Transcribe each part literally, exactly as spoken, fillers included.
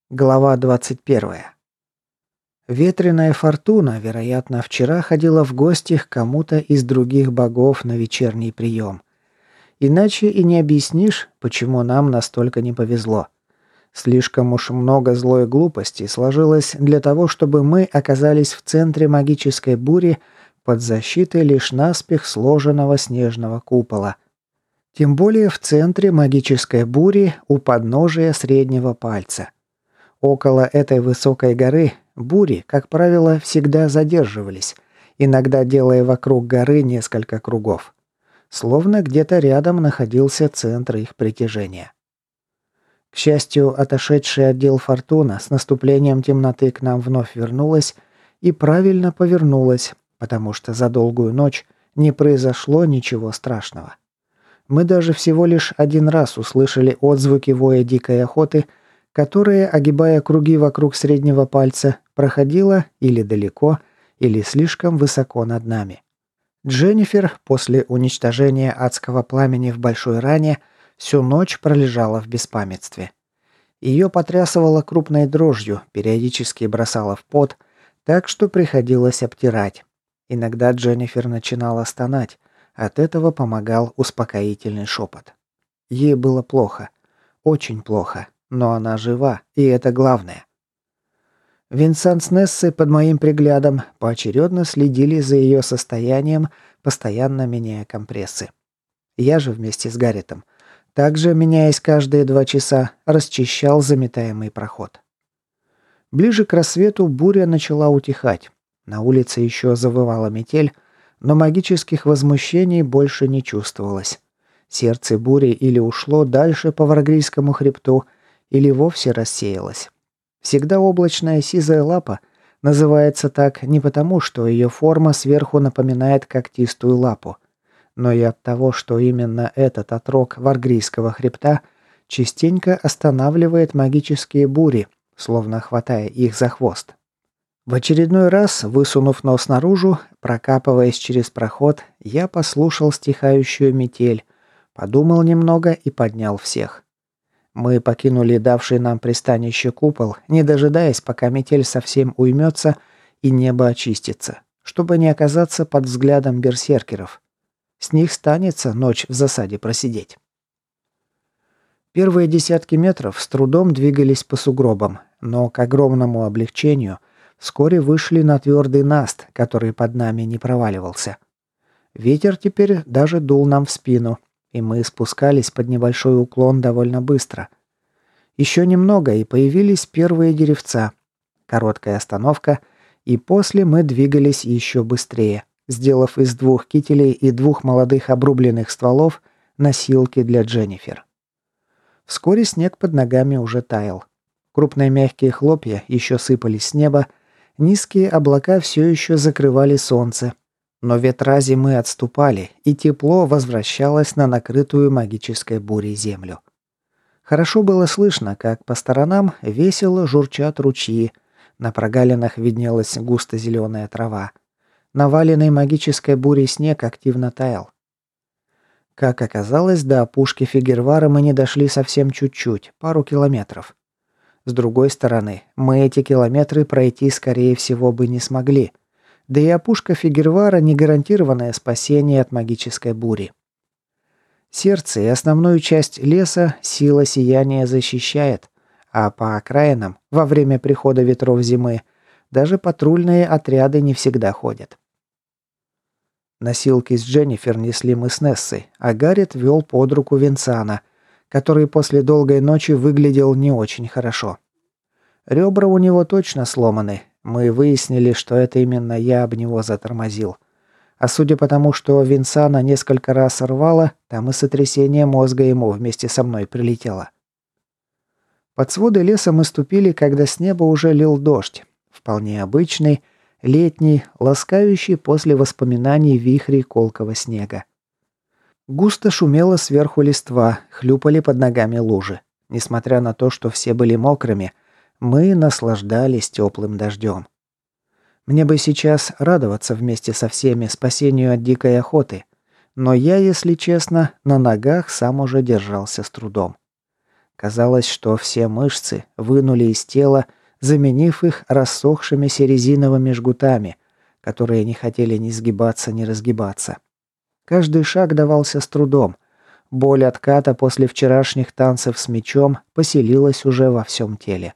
Глава двадцать первая. Ветреная фортуна, вероятно, вчера ходила в гости к кому-то из других богов на вечерний прием. Иначе и не объяснишь, почему нам настолько не повезло. Слишком уж много злой глупости сложилось для того, чтобы мы оказались в центре магической бури под защитой лишь наспех сложенного снежного купола. Тем более в центре магической бури у подножия среднего пальца. Около этой высокой горы бури, как правило, всегда задерживались, иногда делая вокруг горы несколько кругов. Словно где-то рядом находился центр их притяжения. К счастью, отошедший отдел Фортуна с наступлением темноты к нам вновь вернулась и правильно повернулась, потому что за долгую ночь не произошло ничего страшного. Мы даже всего лишь один раз услышали отзвуки воя дикой охоты, которая, огибая круги вокруг среднего пальца, проходила или далеко, или слишком высоко над нами. Дженнифер после уничтожения адского пламени в большой ране всю ночь пролежала в беспамятстве. Ее потрясывало крупной дрожью, периодически бросала в пот, так что приходилось обтирать. Иногда Дженнифер начинала стонать, от этого помогал успокоительный шепот. Ей было плохо, очень плохо. Но она жива, и это главное. Винсент с Нессой под моим приглядом поочередно следили за ее состоянием, постоянно меняя компрессы. Я же вместе с Гарретом, также меняясь каждые два часа, расчищал заметаемый проход. Ближе к рассвету буря начала утихать. На улице еще завывала метель, но магических возмущений больше не чувствовалось. Сердце бури или ушло дальше по Варгрийскому хребту, или вовсе рассеялась. Всегда облачная сизая лапа называется так не потому, что ее форма сверху напоминает когтистую лапу, но и от того, что именно этот отрог Варгрийского хребта частенько останавливает магические бури, словно хватая их за хвост. В очередной раз, высунув нос наружу, прокапываясь через проход, я послушал стихающую метель, подумал немного и поднял всех. Мы покинули давший нам пристанище купол, не дожидаясь, пока метель совсем уймется и небо очистится, чтобы не оказаться под взглядом берсеркеров. С них станется ночь в засаде просидеть. Первые десятки метров с трудом двигались по сугробам, но к огромному облегчению вскоре вышли на твердый наст, который под нами не проваливался. Ветер теперь даже дул нам в спину, и мы спускались под небольшой уклон довольно быстро. Еще немного, и появились первые деревца. Короткая остановка, и после мы двигались еще быстрее, сделав из двух кителей и двух молодых обрубленных стволов носилки для Дженнифер. Вскоре снег под ногами уже таял. Крупные мягкие хлопья еще сыпались с неба, низкие облака все еще закрывали солнце. Но ветра зимы отступали, и тепло возвращалось на накрытую магической бурей землю. Хорошо было слышно, как по сторонам весело журчат ручьи, на прогалинах виднелась густо-зеленая трава. Наваленный магической бурей снег активно таял. Как оказалось, до опушки Фигервара мы не дошли совсем чуть-чуть, пару километров. С другой стороны, мы эти километры пройти, скорее всего, бы не смогли. Да и опушка Фигервара не гарантированное спасение от магической бури. Сердце и основную часть леса сила сияния защищает, а по окраинам, во время прихода ветров зимы, даже патрульные отряды не всегда ходят. Носилки с Дженнифер несли мы с Нессой, а Гаррет вел под руку Винсана, который после долгой ночи выглядел не очень хорошо. Ребра у него точно сломаны. Мы выяснили, что это именно я об него затормозил. А судя по тому, что Винсана несколько раз рвало, там и сотрясение мозга ему вместе со мной прилетело. Под своды леса мы ступили, когда с неба уже лил дождь. Вполне обычный, летний, ласкающий после воспоминаний вихрей колкого снега. Густо шумело сверху листва, хлюпали под ногами лужи. Несмотря на то, что все были мокрыми, мы наслаждались теплым дождем. Мне бы сейчас радоваться вместе со всеми спасению от дикой охоты, но я, если честно, на ногах сам уже держался с трудом. Казалось, что все мышцы вынули из тела, заменив их рассохшимися резиновыми жгутами, которые не хотели ни сгибаться, ни разгибаться. Каждый шаг давался с трудом. Боль отката после вчерашних танцев с мечом поселилась уже во всем теле.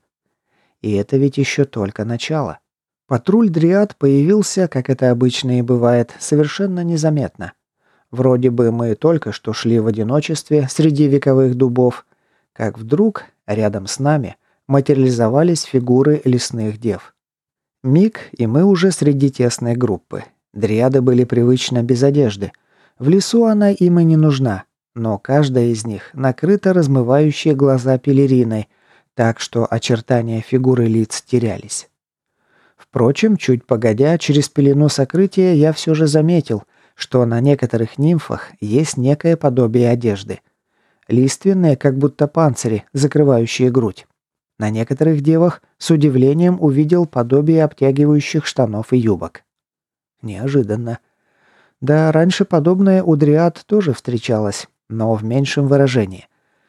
И это ведь еще только начало. Патруль дриад появился, как это обычно и бывает, совершенно незаметно. Вроде бы мы только что шли в одиночестве среди вековых дубов, как вдруг рядом с нами материализовались фигуры лесных дев. Миг, и мы уже среди тесной группы. Дриады были привычно без одежды. В лесу она им и не нужна, но каждая из них накрыта размывающей глаза пелериной, так что очертания фигуры лиц терялись. Впрочем, чуть погодя, через пелену сокрытия я все же заметил, что на некоторых нимфах есть некое подобие одежды. Лиственные, как будто панцири, закрывающие грудь. На некоторых девах с удивлением увидел подобие обтягивающих штанов и юбок. Неожиданно. Да, раньше подобное у дриад тоже встречалось, но в меньшем выражении.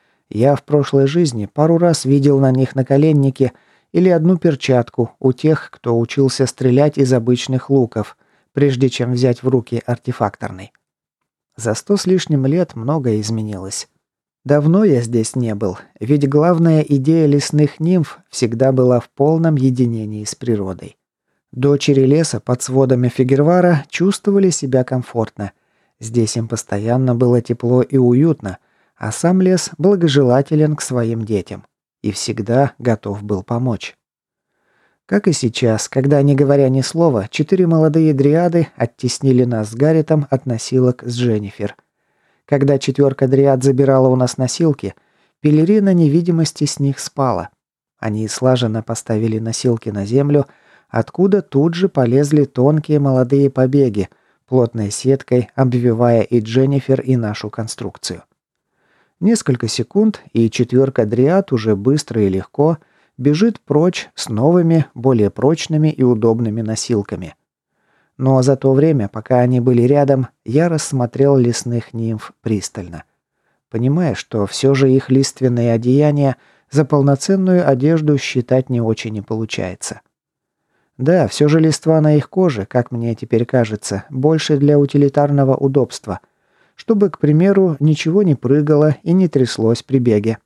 Я в прошлой жизни пару раз видел на них наколенники или одну перчатку у тех, кто учился стрелять из обычных луков, прежде чем взять в руки артефакторный. За сто с лишним лет многое изменилось. Давно я здесь не был, ведь главная идея лесных нимф всегда была в полном единении с природой. Дочери леса под сводами Фигервара чувствовали себя комфортно. Здесь им постоянно было тепло и уютно, а сам лес благожелателен к своим детям и всегда готов был помочь. Как и сейчас, когда, не говоря ни слова, четыре молодые дриады оттеснили нас с Гарретом от носилок с Дженнифер. Когда четверка дриад забирала у нас носилки, пелерина невидимости с них спала. Они слаженно поставили носилки на землю, откуда тут же полезли тонкие молодые побеги, плотной сеткой обвивая и Дженнифер, и нашу конструкцию. Несколько секунд, и четверка дриад уже быстро и легко бежит прочь с новыми, более прочными и удобными носилками. Но за то время, пока они были рядом, я рассмотрел лесных нимф пристально, понимая, что все же их лиственные одеяния за полноценную одежду считать не очень и получается. Да, все же листва на их коже, как мне теперь кажется, больше для утилитарного удобства, чтобы, к примеру, ничего не прыгало и не тряслось при беге.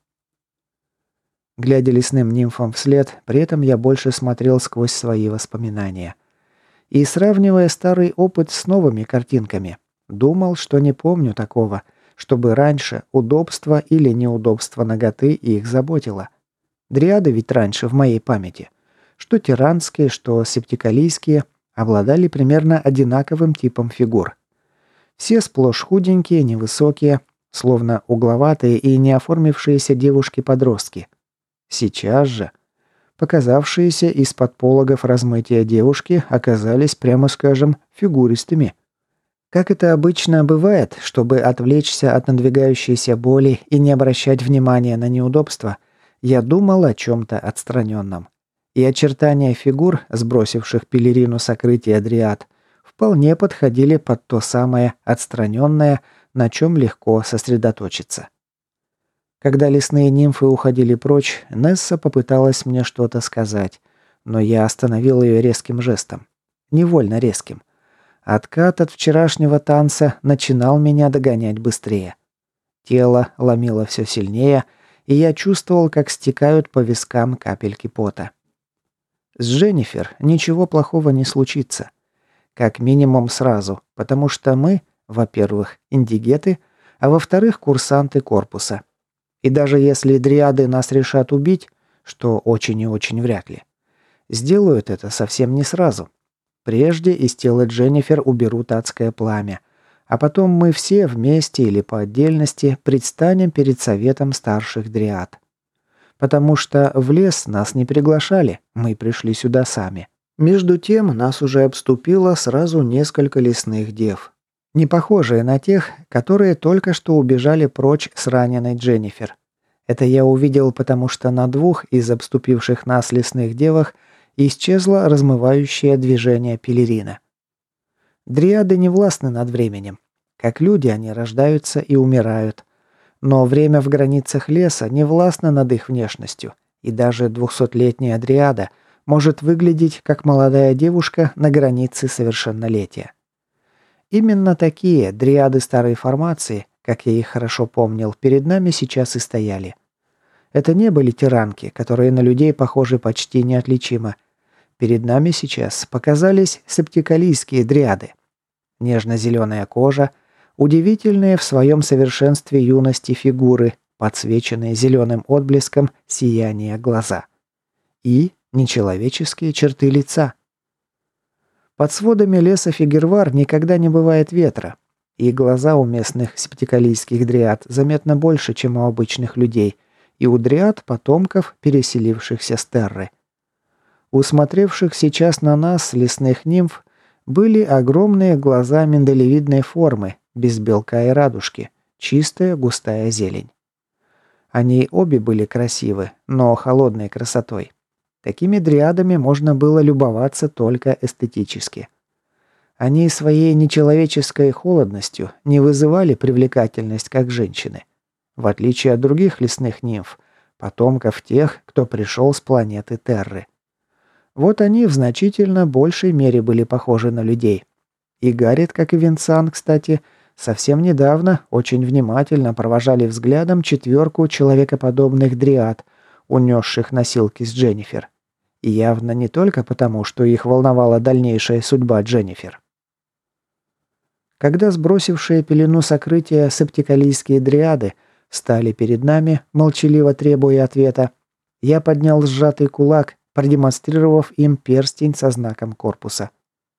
Глядя лесным нимфам вслед, при этом я больше смотрел сквозь свои воспоминания. И, сравнивая старый опыт с новыми картинками, думал, что не помню такого, чтобы раньше удобство или неудобство наготы их заботило. Дриады ведь раньше в моей памяти, что тиранские, что септикалийские, обладали примерно одинаковым типом фигур. Все сплошь худенькие, невысокие, словно угловатые и не оформившиеся девушки-подростки. Сейчас же показавшиеся из-под пологов размытия девушки оказались, прямо скажем, фигуристыми. Как это обычно бывает, чтобы отвлечься от надвигающейся боли и не обращать внимания на неудобства, я думал о чем-то отстраненном. И очертания фигур, сбросивших пелерину сокрытия дриад, вполне подходили под то самое отстраненное, на чем легко сосредоточиться. Когда лесные нимфы уходили прочь, Несса попыталась мне что-то сказать, но я остановил ее резким жестом. Невольно резким. Откат от вчерашнего танца начинал меня догонять быстрее. Тело ломило все сильнее, и я чувствовал, как стекают по вискам капельки пота. С Дженнифер ничего плохого не случится. Как минимум сразу, потому что мы, во-первых, индигеты, а во-вторых, курсанты корпуса. И даже если дриады нас решат убить, что очень и очень вряд ли, сделают это совсем не сразу. Прежде из тела Дженнифер уберут адское пламя, а потом мы все вместе или по отдельности предстанем перед советом старших дриад. Потому что в лес нас не приглашали, мы пришли сюда сами. Между тем нас уже обступило сразу несколько лесных дев. Не похожие на тех, которые только что убежали прочь с раненой Дженнифер. Это я увидел, потому что на двух из обступивших нас лесных девах исчезло размывающее движение пелерина. Дриады не властны над временем. Как люди они рождаются и умирают. Но время в границах леса не властно над их внешностью, и даже двухсотлетняя дриада может выглядеть как молодая девушка на границе совершеннолетия. Именно такие дриады старой формации, как я их хорошо помнил, перед нами сейчас и стояли. Это не были тиранки, которые на людей похожи почти неотличимо. Перед нами сейчас показались септикалийские дриады. Нежно-зеленая кожа, удивительные в своем совершенстве юности фигуры, подсвеченные зеленым отблеском сияния глаза. И нечеловеческие черты лица. Под сводами леса Фигервар никогда не бывает ветра, и глаза у местных септикалийских дриад заметно больше, чем у обычных людей, и у дриад потомков, переселившихся с Терры. У смотревших сейчас на нас лесных нимф были огромные глаза миндалевидной формы, без белка и радужки, чистая густая зелень. Они обе были красивы, но холодной красотой. Такими дриадами можно было любоваться только эстетически. Они своей нечеловеческой холодностью не вызывали привлекательность, как женщины. В отличие от других лесных нимф, потомков тех, кто пришел с планеты Терры. Вот они в значительно большей мере были похожи на людей. И Гаррет, как и Винсан, кстати, совсем недавно очень внимательно провожали взглядом четверку человекоподобных дриад, унесших носилки с Дженнифер. И явно не только потому, что их волновала дальнейшая судьба Дженнифер. Когда сбросившие пелену сокрытия септикалийские дриады встали перед нами, молчаливо требуя ответа, я поднял сжатый кулак, продемонстрировав им перстень со знаком корпуса.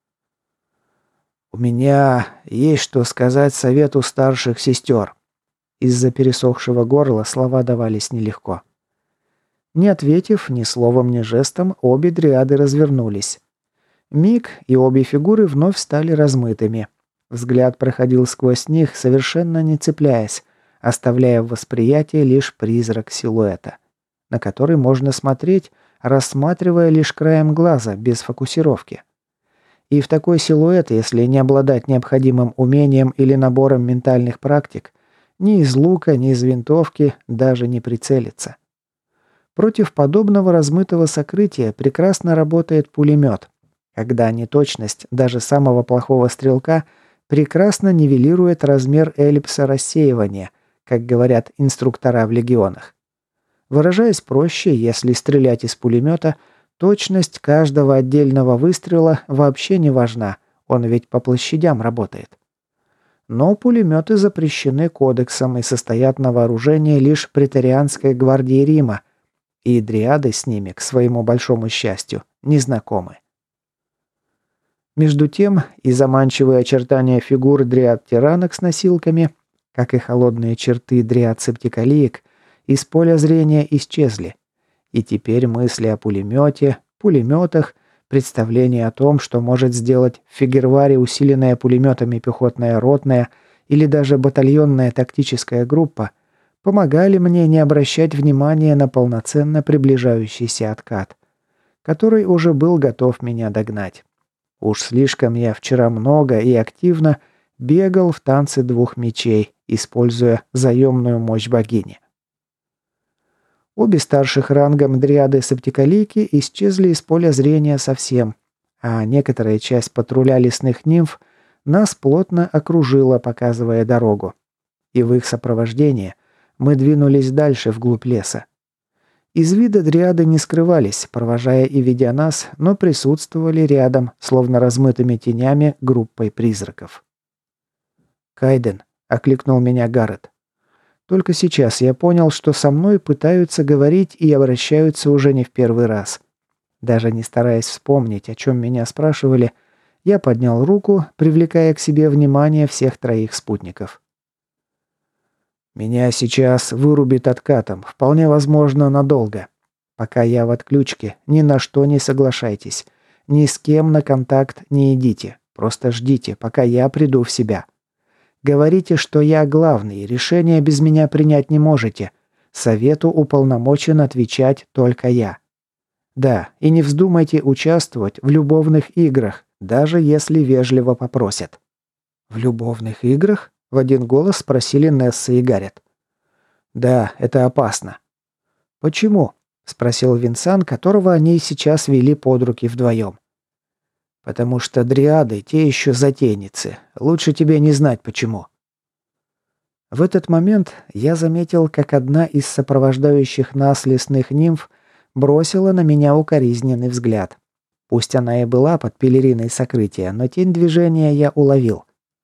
«У меня есть что сказать совету старших сестер». Из-за пересохшего горла слова давались нелегко. Не ответив ни словом, ни жестом, обе дриады развернулись. Миг, и обе фигуры вновь стали размытыми. Взгляд проходил сквозь них, совершенно не цепляясь, оставляя в восприятии лишь призрак силуэта, на который можно смотреть, рассматривая лишь краем глаза, без фокусировки. И в такой силуэт, если не обладать необходимым умением или набором ментальных практик, ни из лука, ни из винтовки даже не прицелиться. Против подобного размытого сокрытия прекрасно работает пулемет, когда неточность даже самого плохого стрелка прекрасно нивелирует размер эллипса рассеивания, как говорят инструктора в легионах. Выражаясь проще, если стрелять из пулемета, точность каждого отдельного выстрела вообще не важна, он ведь по площадям работает. Но пулеметы запрещены кодексом и состоят на вооружении лишь преторианской гвардии Рима, и дриады с ними, к своему большому счастью, не знакомы. Между тем, и заманчивые очертания фигур дриад-тиранок с носилками, как и холодные черты дриад-септикалиек, из поля зрения исчезли. И теперь мысли о пулемете, пулеметах, представление о том, что может сделать в Фигерваре усиленная пулеметами пехотная ротная или даже батальонная тактическая группа, помогали мне не обращать внимания на полноценно приближающийся откат, который уже был готов меня догнать. Уж слишком я вчера много и активно бегал в танце двух мечей, используя заемную мощь богини. Обе старших рангом дриады септикалийки исчезли из поля зрения совсем, а некоторая часть патруля лесных нимф нас плотно окружила, показывая дорогу. И в их сопровождении мы двинулись дальше вглубь леса. Из вида дриады не скрывались, провожая и ведя нас, но присутствовали рядом, словно размытыми тенями, группой призраков. «Кайден», — окликнул меня Гаррет. Только сейчас я понял, что со мной пытаются говорить и обращаются уже не в первый раз. Даже не стараясь вспомнить, о чем меня спрашивали, я поднял руку, привлекая к себе внимание всех троих спутников. «Меня сейчас вырубит откатом, вполне возможно, надолго. Пока я в отключке, ни на что не соглашайтесь. Ни с кем на контакт не идите. Просто ждите, пока я приду в себя. Говорите, что я главный, решение без меня принять не можете. Совету уполномочен отвечать только я. Да, и не вздумайте участвовать в любовных играх, даже если вежливо попросят». «В любовных играх?» — в один голос спросили Несса и Гаррет. Да, это опасно. Почему? Спросил Винсан, которого они сейчас вели под руки вдвоем. Потому что дриады те еще затейницы. Лучше тебе не знать почему. В этот момент я заметил, как одна из сопровождающих нас лесных нимф бросила на меня укоризненный взгляд. Пусть она и была под пелериной сокрытия, но тень движения я уловил.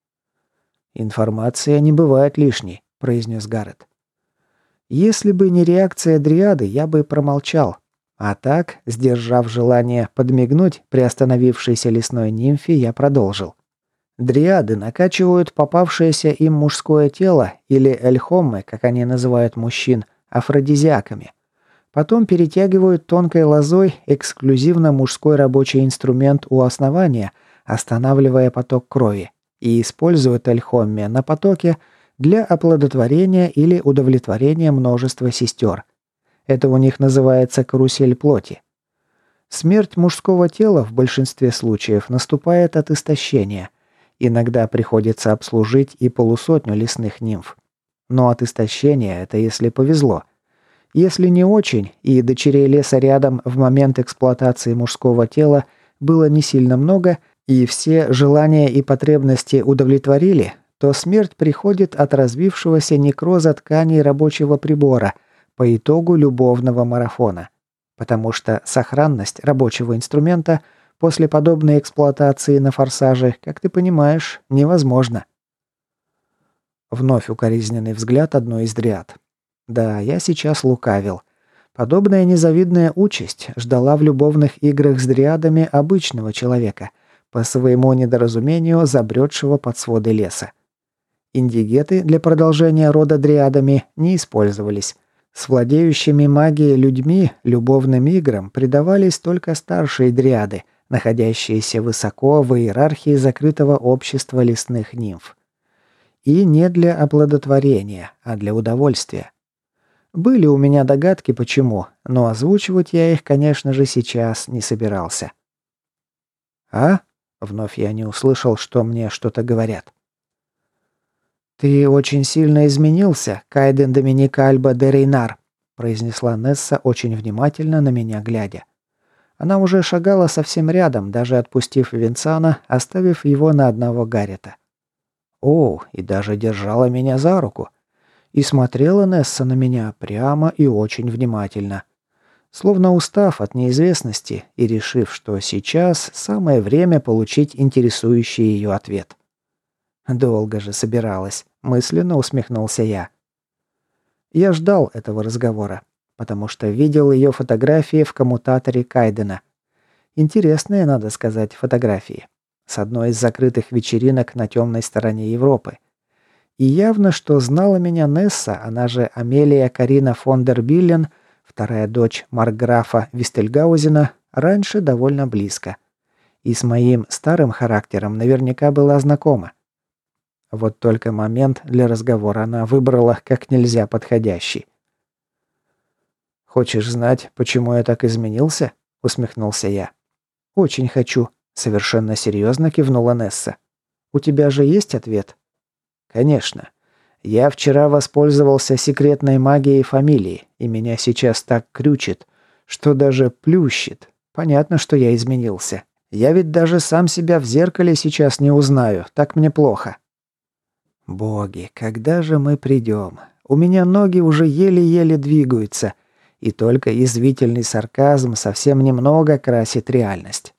«Информация не бывает лишней», — произнес Гаррет. «Если бы не реакция дриады, я бы промолчал. А так, сдержав желание подмигнуть приостановившейся лесной нимфе, я продолжил. Дриады накачивают попавшееся им мужское тело, или эльхоммы, как они называют мужчин, афродизиаками. Потом перетягивают тонкой лозой эксклюзивно мужской рабочий инструмент у основания, останавливая поток крови, и используют эльхомме на потоке для оплодотворения или удовлетворения множества сестер. Это у них называется карусель плоти. Смерть мужского тела в большинстве случаев наступает от истощения. Иногда приходится обслужить и полусотню лесных нимф. Но от истощения это если повезло. Если не очень, и дочерей леса рядом в момент эксплуатации мужского тела было не сильно много, и все желания и потребности удовлетворили, то смерть приходит от развившегося некроза тканей рабочего прибора по итогу любовного марафона. Потому что сохранность рабочего инструмента после подобной эксплуатации на форсаже, как ты понимаешь, невозможна. Вновь укоризненный взгляд одной из дриад. Да, я сейчас лукавил. Подобная незавидная участь ждала в любовных играх с дриадами обычного человека, по своему недоразумению забредшего под своды леса. Индигеты для продолжения рода дриадами не использовались. С владеющими магией людьми любовным играм предавались только старшие дриады, находящиеся высоко в иерархии закрытого общества лесных нимф. И не для оплодотворения, а для удовольствия. Были у меня догадки, почему, но озвучивать я их, конечно же, сейчас не собирался. «А?» — вновь я не услышал, что мне что-то говорят. «Ты очень сильно изменился, Кайден Доминик Альба де Рейнар», — произнесла Несса, очень внимательно на меня глядя. Она уже шагала совсем рядом, даже отпустив Винсана, оставив его на одного Гаррета. О, и даже держала меня за руку. И смотрела Несса на меня прямо и очень внимательно. Словно устав от неизвестности и решив, что сейчас самое время получить интересующий ее ответ. Долго же собиралась, мысленно усмехнулся я. Я ждал этого разговора, потому что видел ее фотографии в коммутаторе Кайдена. Интересные, надо сказать, фотографии. С одной из закрытых вечеринок на темной стороне Европы. И явно, что знала меня Несса, она же Амелия Карина фон дер Биллен, вторая дочь маркграфа Вистельгаузена, раньше довольно близко. И с моим старым характером наверняка была знакома. Вот только момент для разговора она выбрала как нельзя подходящий. «Хочешь знать, почему я так изменился?» — усмехнулся я. «Очень хочу», — совершенно серьезно кивнула Несса. «У тебя же есть ответ?» «Конечно. Я вчера воспользовался секретной магией фамилии, и меня сейчас так крючит, что даже плющит. Понятно, что я изменился. Я ведь даже сам себя в зеркале сейчас не узнаю, так мне плохо». «Боги, когда же мы придем? У меня ноги уже еле-еле двигаются, и только язвительный сарказм совсем немного красит реальность».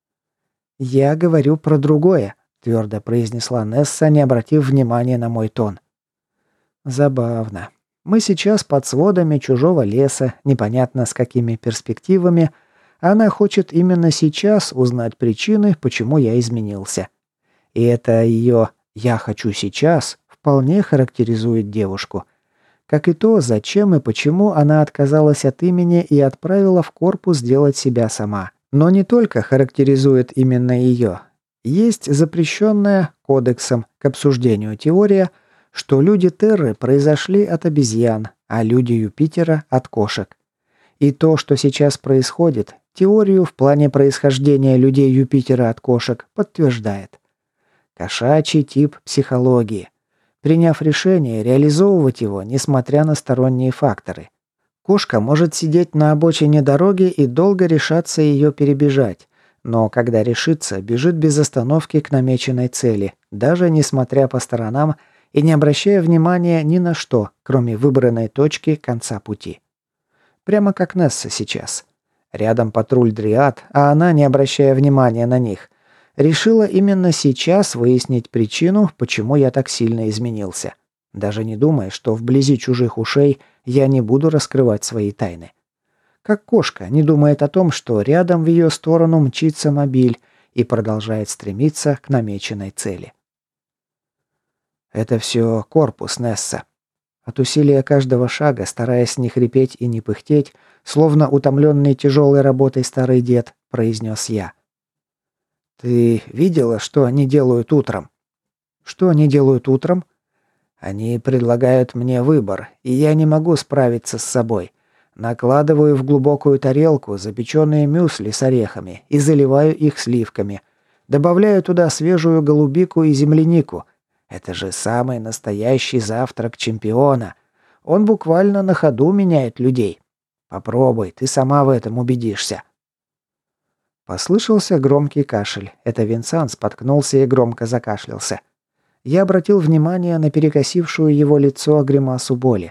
«Я говорю про другое», — твердо произнесла Несса, не обратив внимания на мой тон. «Забавно. Мы сейчас под сводами чужого леса, непонятно с какими перспективами, а она хочет именно сейчас узнать причины, почему я изменился. И это ее «я хочу сейчас» вполне характеризует девушку. Как и то, зачем и почему она отказалась от имени и отправила в корпус делать себя сама. Но не только характеризует именно ее. Есть запрещенная кодексом к обсуждению теория, что люди Терры произошли от обезьян, а люди Юпитера – от кошек. И то, что сейчас происходит, теорию в плане происхождения людей Юпитера от кошек подтверждает. Кошачий тип психологии. приняв решение реализовывать его, несмотря на сторонние факторы. Кошка может сидеть на обочине дороги и долго решаться ее перебежать, но когда решится, бежит без остановки к намеченной цели, даже несмотря по сторонам и не обращая внимания ни на что, кроме выбранной точки конца пути. Прямо как Несса сейчас. Рядом патруль Дриад, а она, не обращая внимания на них, решила именно сейчас выяснить причину, почему я так сильно изменился. Даже не думая, что вблизи чужих ушей я не буду раскрывать свои тайны. Как кошка не думает о том, что рядом в ее сторону мчится мобиль и продолжает стремиться к намеченной цели. Это все корпус Несса. От усилия каждого шага, стараясь не хрипеть и не пыхтеть, словно утомленный тяжелой работой старый дед, произнес я. «Ты видела, что они делают утром?» «Что они делают утром?» «Они предлагают мне выбор, и я не могу справиться с собой. Накладываю в глубокую тарелку запеченные мюсли с орехами и заливаю их сливками. Добавляю туда свежую голубику и землянику. Это же самый настоящий завтрак чемпиона. Он буквально на ходу меняет людей. Попробуй, ты сама в этом убедишься». Послышался громкий кашель. Это Винсан споткнулся и громко закашлялся. Я обратил внимание на перекосившую его лицо гримасу боли.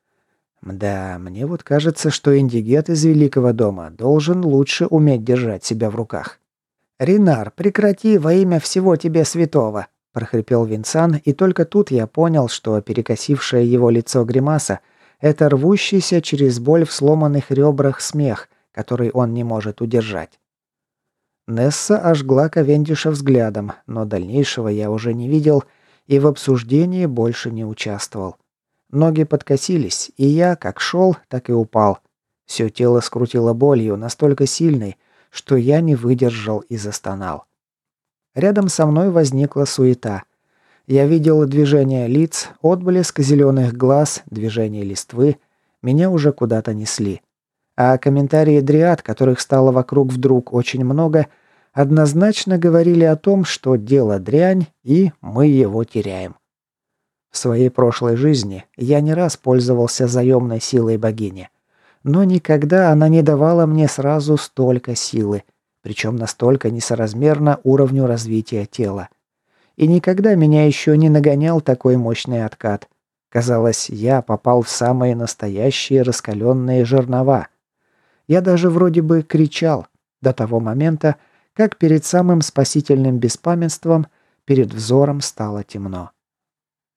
Да, мне вот кажется, что индигет из Великого дома должен лучше уметь держать себя в руках. «Ринар, прекрати во имя всего тебе святого!» – прохрипел Винсан, и только тут я понял, что перекосившее его лицо гримаса – это рвущийся через боль в сломанных ребрах смех, который он не может удержать. Несса ожгла Ковендиша взглядом, но дальнейшего я уже не видел и в обсуждении больше не участвовал. Ноги подкосились, и я, как шел, так и упал. Все тело скрутило болью, настолько сильной, что я не выдержал и застонал. Рядом со мной возникла суета. Я видел движение лиц, отблеск зеленых глаз, движение листвы. Меня уже куда-то несли. А комментарии дриад, которых стало вокруг вдруг очень много, однозначно говорили о том, что дело дрянь, и мы его теряем. В своей прошлой жизни я не раз пользовался заемной силой богини. Но никогда она не давала мне сразу столько силы, причем настолько несоразмерно уровню развития тела. И никогда меня еще не нагонял такой мощный откат. Казалось, я попал в самые настоящие раскаленные жернова. Я даже вроде бы кричал до того момента, как перед самым спасительным беспамятством перед взором стало темно.